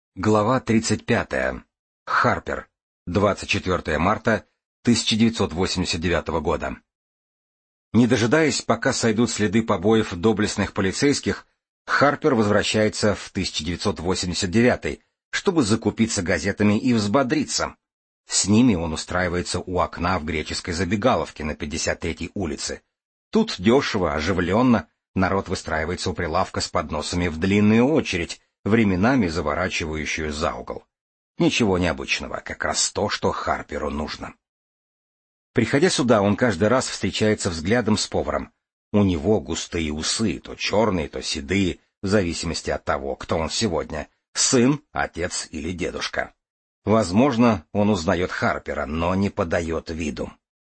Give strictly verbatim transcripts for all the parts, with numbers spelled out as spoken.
Глава тридцать пятая. Харпер. двадцать четвёртого марта тысяча девятьсот восемьдесят девятого года. Не дожидаясь, пока сойдут следы побоев доблестных полицейских, Харпер возвращается в тысяча девятьсот восемьдесят девятый, чтобы закупиться газетами и взбодриться. С ними он устраивается у окна в греческой забегаловке на пятьдесят третьей улице. Тут дешево, оживленно, народ выстраивается у прилавка с подносами в длинную очередь, временами заворачивающую за угол. Ничего необычного, как раз то, что Харперу нужно. Приходя сюда, он каждый раз встречается взглядом с поваром. У него густые усы, то черные, то седые, в зависимости от того, кто он сегодня — сын, отец или дедушка. Возможно, он узнает Харпера, но не подает виду.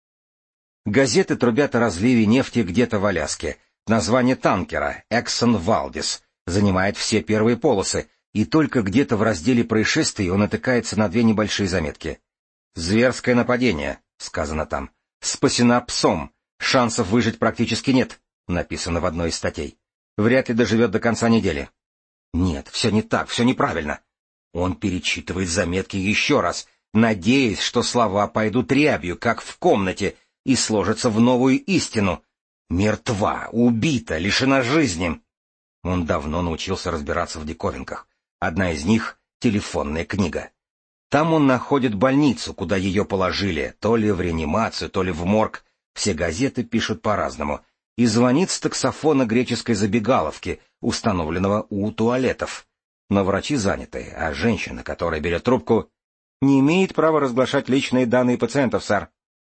Газеты трубят о разливе нефти где-то в Аляске. Название танкера — Exxon Valdez — занимает все первые полосы, и только где-то в разделе происшествий он натыкается на две небольшие заметки. «Зверское нападение», — сказано там. «Спасена псом. Шансов выжить практически нет», — написано в одной из статей. «Вряд ли доживет до конца недели». Нет, все не так, все неправильно. Он перечитывает заметки еще раз, надеясь, что слова пойдут рябью, как в комнате, и сложатся в новую истину. Мертва, убита, лишена жизни. Он давно научился разбираться в диковинках. Одна из них — телефонная книга. Там он находит больницу, куда ее положили, то ли в реанимацию, то ли в морг. Все газеты пишут по-разному. И звонит с таксофона греческой забегаловки, установленного у туалетов. Но врачи заняты, а женщина, которая берет трубку, не имеет права разглашать личные данные пациентов, сэр.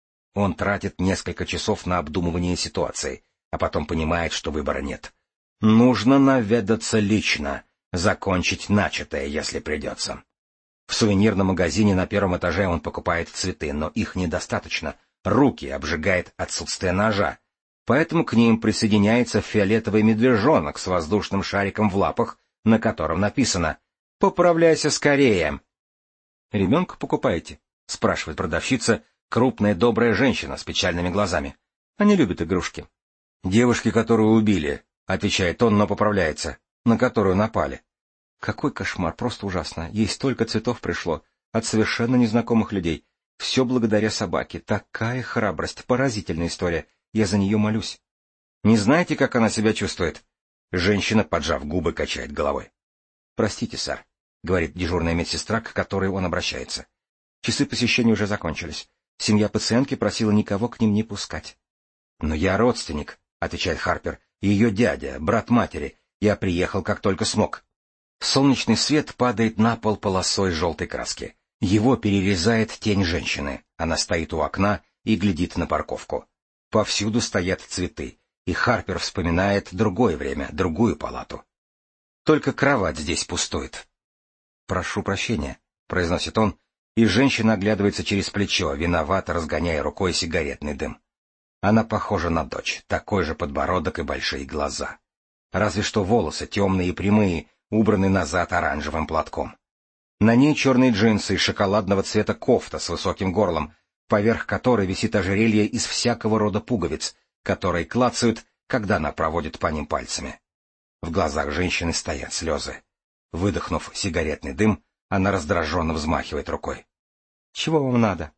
Он тратит несколько часов на обдумывание ситуации, а потом понимает, что выбора нет. Нужно наведаться лично, закончить начатое, если придется. В сувенирном магазине на первом этаже он покупает цветы, но их недостаточно, руки обжигает отсутствие ножа. Поэтому к ним присоединяется фиолетовый медвежонок с воздушным шариком в лапах, на котором написано «Поправляйся скорее». «Ребенка покупаете?» — спрашивает продавщица, крупная добрая женщина с печальными глазами. Они любят игрушки. «Девушки, которую убили», — отвечает он, но поправляется, на которую напали. Какой кошмар, просто ужасно. Ей столько цветов пришло, от совершенно незнакомых людей. Все благодаря собаке. Такая храбрость, поразительная история. Я за нее молюсь. Не знаете, как она себя чувствует? Женщина, поджав губы, качает головой. «Простите, сэр», — говорит дежурная медсестра, к которой он обращается. Часы посещения уже закончились. Семья пациентки просила никого к ним не пускать. «Но я родственник», — отвечает Харпер. «Ее дядя, брат матери. Я приехал, как только смог». Солнечный свет падает на пол полосой желтой краски. Его перерезает тень женщины. Она стоит у окна и глядит на парковку. Повсюду стоят цветы, и Харпер вспоминает другое время, другую палату. Только кровать здесь пустует. «Прошу прощения», — произносит он, и женщина оглядывается через плечо, виновато разгоняя рукой сигаретный дым. Она похожа на дочь, такой же подбородок и большие глаза. Разве что волосы темные и прямые, убраны назад оранжевым платком. На ней черные джинсы и шоколадного цвета кофта с высоким горлом, поверх которой висит ожерелье из всякого рода пуговиц, которые клацают, когда она проводит по ним пальцами. В глазах женщины стоят слезы. Выдохнув сигаретный дым, она раздраженно взмахивает рукой. «Чего вам надо?»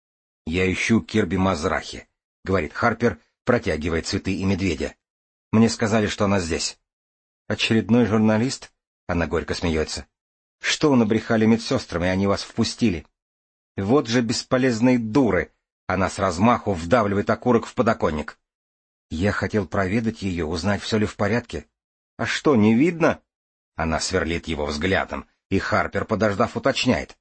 «Я ищу Кирби Мазрахи», — говорит Харпер, протягивая цветы и медведя. «Мне сказали, что она здесь». «Очередной журналист?» — она горько смеется. «Что вы набрехали медсестрам, и они вас впустили?» «Вот же бесполезные дуры!» — она с размаху вдавливает окурок в подоконник. «Я хотел проведать ее, узнать, все ли в порядке». «А что, не видно?» Она сверлит его взглядом, и Харпер, подождав, уточняет.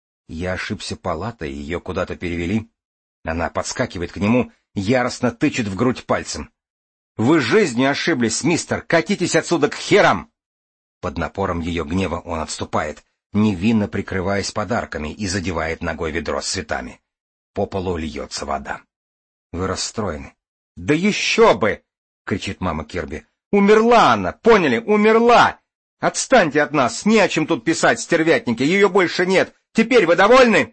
«Я ошибся палатой, ее куда-то перевели». Она подскакивает к нему, яростно тычет в грудь пальцем. «Вы жизнью ошиблись, мистер! Катитесь отсюда к херам!» Под напором ее гнева он отступает, невинно прикрываясь подарками, и задевает ногой ведро с цветами. По полу льется вода. «Вы расстроены». «Да еще бы!» — кричит мама Кирби. «Умерла она! Поняли? Умерла! Отстаньте от нас! Не о чем тут писать, стервятники! Ее больше нет! Теперь вы довольны?»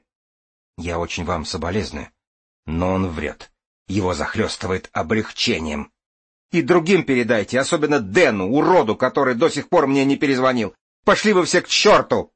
«Я очень вам соболезную». Но он врет. Его захлестывает облегчением. «И другим передайте, особенно Дэну, уроду, который до сих пор мне не перезвонил. Пошли вы все к черту!»